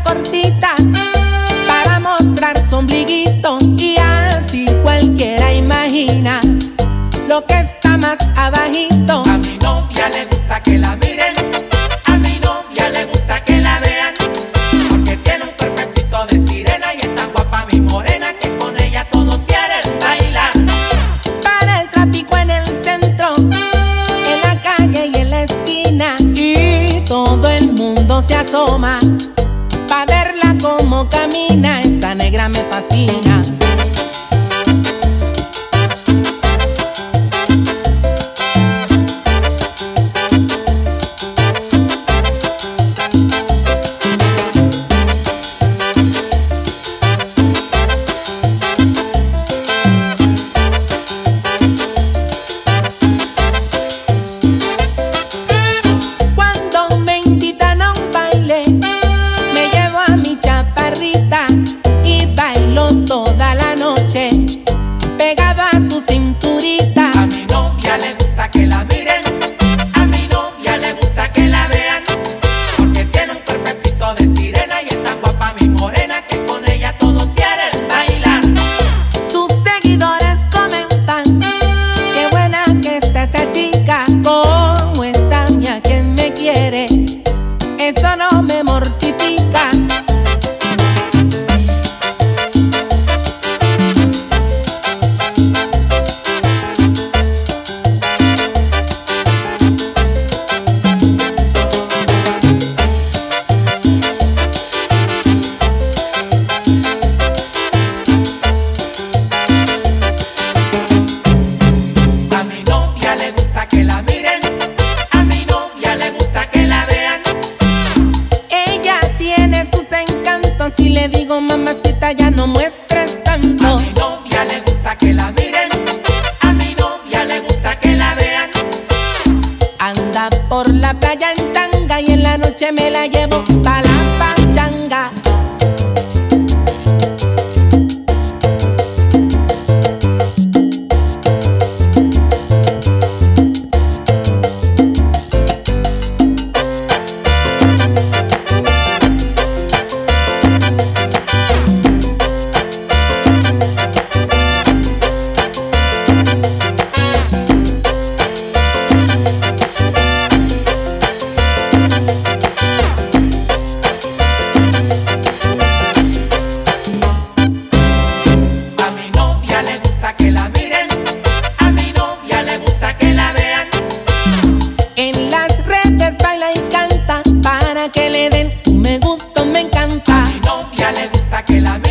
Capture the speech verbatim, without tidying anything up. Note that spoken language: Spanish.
cortita para mostrar su ombliguito, y así cualquiera imagina lo que está más abajito. A mi novia le gusta que la miren, a mi novia le gusta que la vean, porque tiene un cuerpecito de sirena y es tan guapa mi morena que con ella todos quieren bailar. Para el tráfico en el centro, en la calle y en la esquina, y todo el mundo se asoma pa' verla como camina. Esa negra me fascina. Cuando me invitan a un baile, me llevo a mi chaparrita y bailo toda la noche pegado a su cinturita. A mi novia le gusta que la miren, a mi novia le gusta que la vean, porque tiene un cuerpecito de sirena y es tan guapa mi morena que con ella todos quieren bailar. Sus seguidores comentan qué buena que está esa chica, como esa mía quien me quiere, eso no me mortifica. A mi novia le gusta que la miren, a mi novia le gusta que la vean. Ella tiene sus encantos, y le digo mamacita ya no muestres A tanto. mi novia le gusta que la miren, a mi novia le gusta que la vean. Anda por la playa en tanga y en la noche me la llevo pa' la pachanga. A mi novia le gusta que la miren, a mi novia le gusta que la vean. En las redes baila y canta para que le den un me gusta, me encanta. A mi novia le gusta que la